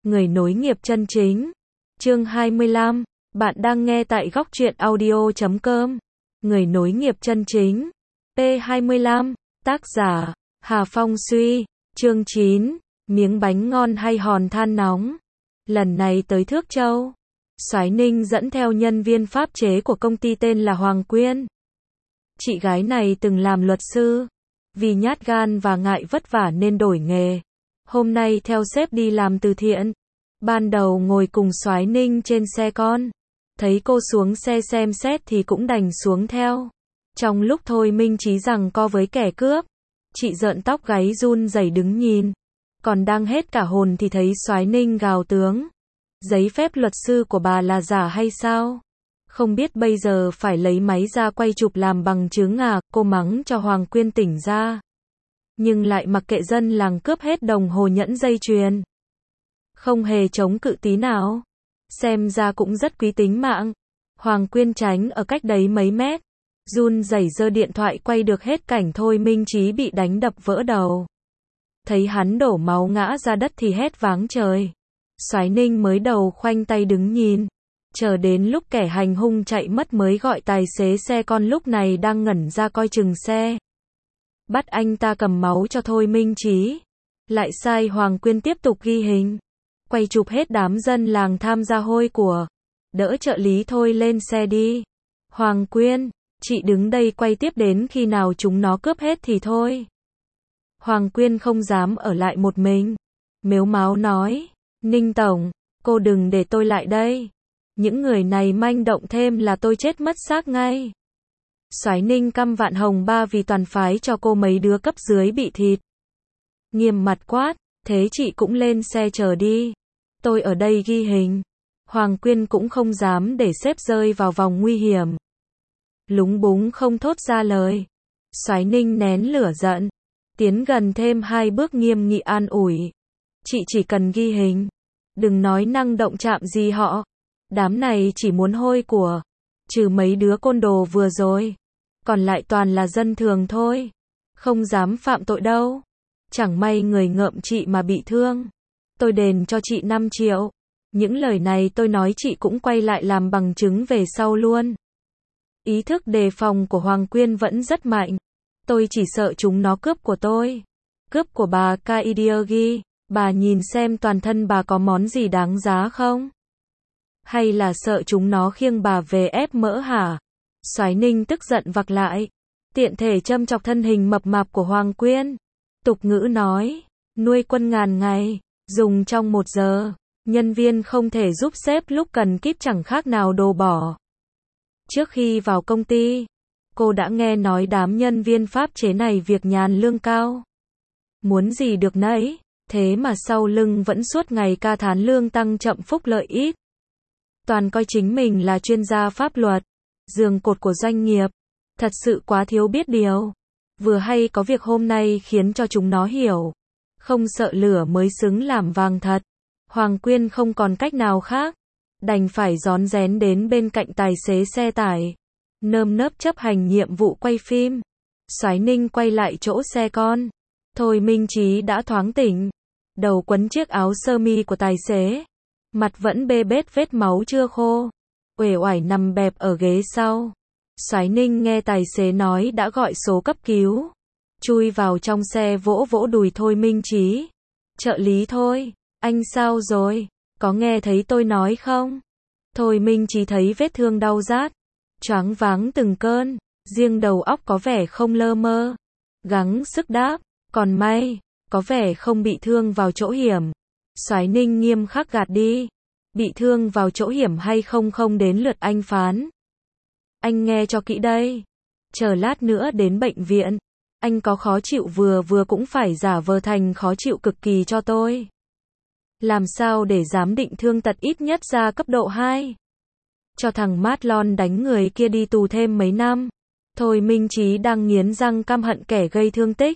Người nối nghiệp chân chính. Chương 25. Bạn đang nghe tại góc truyện audio.com. Người nối nghiệp chân chính. P25. Tác giả Hà Phong Suy. Chương 9. Miếng bánh ngon hay hòn than nóng. Lần này tới Thước Châu, Soái Ninh dẫn theo nhân viên pháp chế của công ty tên là Hoàng Quyên. Chị gái này từng làm luật sư, vì nhát gan và ngại vất vả nên đổi nghề. Hôm nay theo sếp đi làm từ thiện. Ban đầu ngồi cùng Soái Ninh trên xe con, thấy cô xuống xe xem xét thì cũng đành xuống theo. Trong lúc Thôi Minh Chí giằng co với kẻ cướp, chị rợn tóc gáy run rẩy đứng nhìn. Còn đang hết cả hồn thì thấy Soái Ninh gào tướng: giấy phép luật sư của bà là giả hay sao? Không biết bây giờ phải lấy máy ra quay chụp làm bằng chứng à? Cô mắng cho Hoàng Quyên tỉnh ra, nhưng lại mặc kệ dân làng cướp hết đồng hồ nhẫn dây chuyền. Không hề chống cự tí nào. Xem ra cũng rất quý tính mạng. Hoàng Quyên tránh ở cách đấy mấy mét, run rẩy giơ điện thoại quay được hết cảnh Thôi Minh Chí bị đánh đập vỡ đầu. Thấy hắn đổ máu ngã ra đất thì hét váng trời. Soái Ninh mới đầu khoanh tay đứng nhìn, chờ đến lúc kẻ hành hung chạy mất mới gọi tài xế xe con lúc này đang ngẩn ra coi chừng xe. Bắt anh ta cầm máu cho Thôi Minh Chí. Lại sai Hoàng Quyên tiếp tục ghi hình, quay chụp hết đám dân làng tham gia hôi của. Đỡ trợ lý Thôi lên xe đi. Hoàng Quyên, chị đứng đây quay tiếp đến khi nào chúng nó cướp hết thì thôi. Hoàng Quyên không dám ở lại một mình, mếu máo nói: Ninh tổng, cô đừng để tôi lại đây. Những người này manh động thêm là tôi chết mất xác ngay. Soái Ninh căm vạn hồng ba vì toàn phái cho cô mấy đứa cấp dưới bị thịt. Nghiêm mặt quát: thế chị cũng lên xe chờ đi, tôi ở đây ghi hình. Hoàng Quyên cũng không dám để sếp rơi vào vòng nguy hiểm, lúng búng không thốt ra lời. Soái Ninh nén lửa giận, tiến gần thêm 2 bước nghiêm nghị an ủi: chị chỉ cần ghi hình, đừng nói năng động chạm gì họ. Đám này chỉ muốn hôi của, trừ mấy đứa côn đồ vừa rồi, còn lại toàn là dân thường thôi, không dám phạm tội đâu. Chẳng may người ngợm chị mà bị thương, tôi đền cho chị 5 triệu. Những lời này tôi nói chị cũng quay lại làm bằng chứng về sau luôn. Ý thức đề phòng của Hoàng Quyên vẫn rất mạnh. Tôi chỉ sợ chúng nó cướp của tôi, cướp của bà Kaidiagi. Bà nhìn xem toàn thân bà có món gì đáng giá không? Hay là sợ chúng nó khiêng bà về ép mỡ hả? Soái Ninh tức giận vặc lại, tiện thể châm chọc thân hình mập mạp của Hoàng Quyên. Tục ngữ nói, nuôi quân ngàn ngày, dùng trong 1 giờ. Nhân viên không thể giúp sếp lúc cần kíp chẳng khác nào đồ bỏ. Trước khi vào công ty, cô đã nghe nói đám nhân viên pháp chế này việc nhàn lương cao, muốn gì được nấy. Thế mà sau lưng vẫn suốt ngày ca thán lương tăng chậm phúc lợi ít. Toàn coi chính mình là chuyên gia pháp luật, giường cột của doanh nghiệp. Thật sự quá thiếu biết điều. Vừa hay có việc hôm nay khiến cho chúng nó hiểu, không sợ lửa mới xứng làm vàng thật. Hoàng Quyên không còn cách nào khác, đành phải rón rén đến bên cạnh tài xế xe tải, nơm nớp chấp hành nhiệm vụ quay phim. Soái Ninh quay lại chỗ xe con. Thôi Minh Chí đã thoáng tỉnh, đầu quấn chiếc áo sơ mi của tài xế, mặt vẫn bê bết vết máu chưa khô, uể oải nằm bẹp ở ghế sau. Soái Ninh nghe tài xế nói đã gọi số cấp cứu, chui vào trong xe vỗ vỗ đùi Thôi Minh Chí. Trợ lý Thôi, anh sao rồi? Có nghe thấy tôi nói không? Thôi Minh Chí thấy vết thương đau rát, choáng váng từng cơn, riêng đầu óc có vẻ không lơ mơ, gắng sức đáp: còn may, có vẻ không bị thương vào chỗ hiểm. Soái Ninh nghiêm khắc gạt đi: bị thương vào chỗ hiểm hay không không đến lượt anh phán. Anh nghe cho kỹ đây, chờ lát nữa đến bệnh viện, anh có khó chịu vừa vừa cũng phải giả vờ thành khó chịu cực kỳ cho tôi. Làm sao để giám định thương tật ít nhất ra cấp độ 2. Cho thằng Matlon đánh người kia đi tù thêm mấy năm. Thôi Minh Chí đang nghiến răng căm hận kẻ gây thương tích.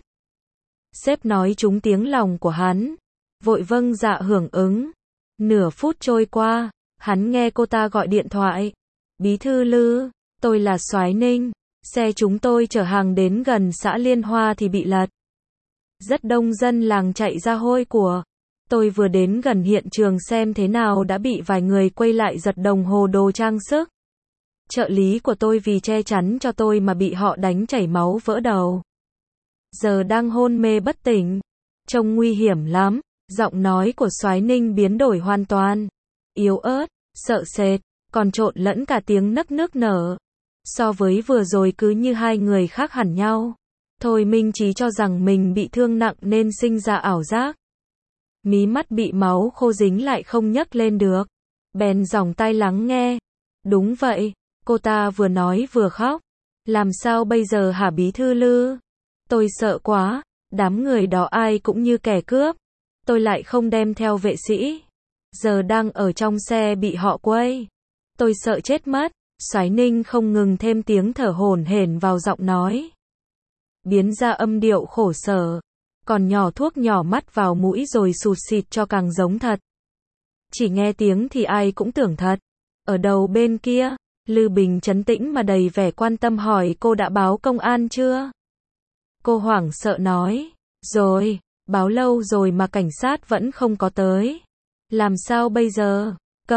Sếp nói trúng tiếng lòng của hắn, vội vâng dạ hưởng ứng. Nửa phút trôi qua, hắn nghe cô ta gọi điện thoại: Bí thư Lư, tôi là Soái Ninh, xe chúng tôi chở hàng đến gần xã Liên Hoa thì bị lật. Rất đông dân làng chạy ra hôi của. Tôi vừa đến gần hiện trường xem thế nào đã bị vài người quay lại giật đồng hồ đồ trang sức. Trợ lý của tôi vì che chắn cho tôi mà bị họ đánh chảy máu vỡ đầu. Giờ đang hôn mê bất tỉnh. Trông nguy hiểm lắm. Giọng nói của Soái Ninh biến đổi hoàn toàn. Yếu ớt, sợ sệt, còn trộn lẫn cả tiếng nấc nước nở. So với vừa rồi cứ như hai người khác hẳn nhau. Thôi Minh Chí cho rằng mình bị thương nặng nên sinh ra ảo giác. Mí mắt bị máu khô dính lại không nhấc lên được. Bèn dòng tai lắng nghe. Đúng vậy, cô ta vừa nói vừa khóc. Làm sao bây giờ hả bí thư Lư? Tôi sợ quá, đám người đó ai cũng như kẻ cướp. Tôi lại không đem theo vệ sĩ. Giờ đang ở trong xe bị họ quay. Tôi sợ chết mất. Soái Ninh không ngừng thêm tiếng thở hổn hển vào giọng nói. Biến ra âm điệu khổ sở. Còn nhỏ thuốc nhỏ mắt vào mũi rồi sụt xịt cho càng giống thật. Chỉ nghe tiếng thì ai cũng tưởng thật. Ở đầu bên kia, Lư Bình trấn tĩnh mà đầy vẻ quan tâm hỏi cô đã báo công an chưa? Cô hoảng sợ nói. Rồi, báo lâu rồi mà cảnh sát vẫn không có tới. Làm sao bây giờ?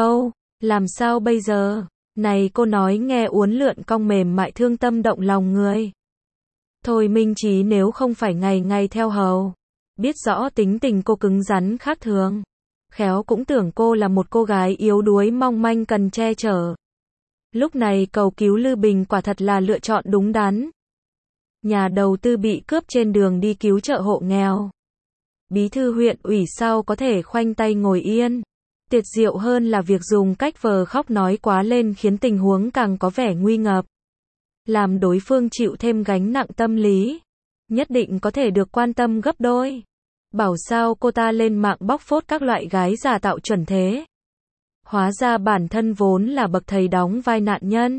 Làm sao bây giờ? Này cô nói nghe uốn lượn cong mềm mại thương tâm động lòng người. Thôi Minh Chí nếu không phải ngày ngày theo hầu. Biết rõ tính tình cô cứng rắn khác thường. Khéo cũng tưởng cô là một cô gái yếu đuối mong manh cần che chở. Lúc này cầu cứu Lư Bình quả thật là lựa chọn đúng đắn. Nhà đầu tư bị cướp trên đường đi cứu trợ hộ nghèo. Bí thư huyện ủy sao có thể khoanh tay ngồi yên. Tuyệt diệu hơn là việc dùng cách vờ khóc nói quá lên khiến tình huống càng có vẻ nguy ngập. Làm đối phương chịu thêm gánh nặng tâm lý. Nhất định có thể được quan tâm gấp đôi. Bảo sao cô ta lên mạng bóc phốt các loại gái giả tạo chuẩn thế. Hóa ra bản thân vốn là bậc thầy đóng vai nạn nhân.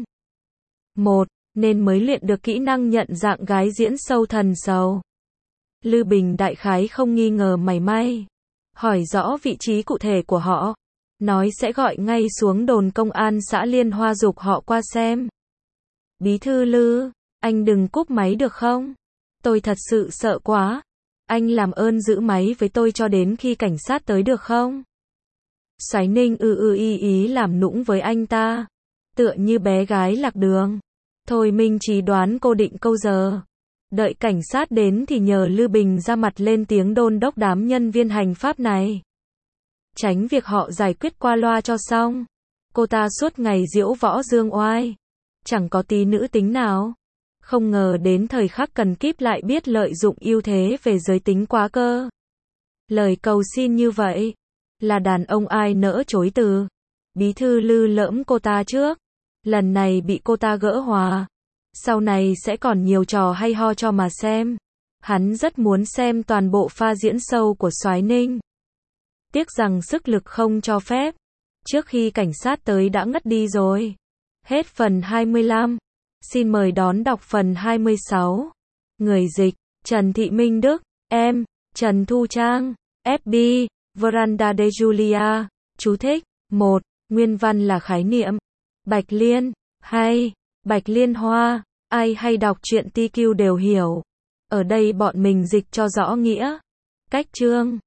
Nên mới luyện được kỹ năng nhận dạng gái diễn sâu thần sầu. Lư Bình đại khái không nghi ngờ mảy may. Hỏi rõ vị trí cụ thể của họ. Nói sẽ gọi ngay xuống đồn công an xã Liên Hoa giục họ qua xem. Bí thư Lư, anh đừng cúp máy được không? Tôi thật sự sợ quá. Anh làm ơn giữ máy với tôi cho đến khi cảnh sát tới được không? Soái Ninh ý làm nũng với anh ta. Tựa như bé gái lạc đường. Thôi Minh Chí đoán cô định câu giờ. Đợi cảnh sát đến thì nhờ Lư Bình ra mặt lên tiếng đôn đốc đám nhân viên hành pháp này. Tránh việc họ giải quyết qua loa cho xong. Cô ta suốt ngày diễu võ dương oai. Chẳng có tí nữ tính nào. Không ngờ đến thời khắc cần kíp lại biết lợi dụng ưu thế về giới tính quá cơ. Lời cầu xin như vậy. Là đàn ông ai nỡ chối từ. Bí thư Lư lỡm cô ta trước. Lần này bị cô ta gỡ hòa. Sau này sẽ còn nhiều trò hay ho cho mà xem. Hắn rất muốn xem toàn bộ pha diễn sâu của Soái Ninh. Tiếc rằng sức lực không cho phép. Trước khi cảnh sát tới đã ngất đi rồi. Hết phần 25. Xin mời đón đọc phần 26. Người dịch, Trần Thị Minh Đức, em, Trần Thu Trang, FB, Veranda de Julia. Chú thích. 1. Nguyên văn là khái niệm. Bạch Liên, hay, Bạch Liên Hoa. Ai hay đọc truyện TQ đều hiểu. Ở đây bọn mình dịch cho rõ nghĩa. Cách chương.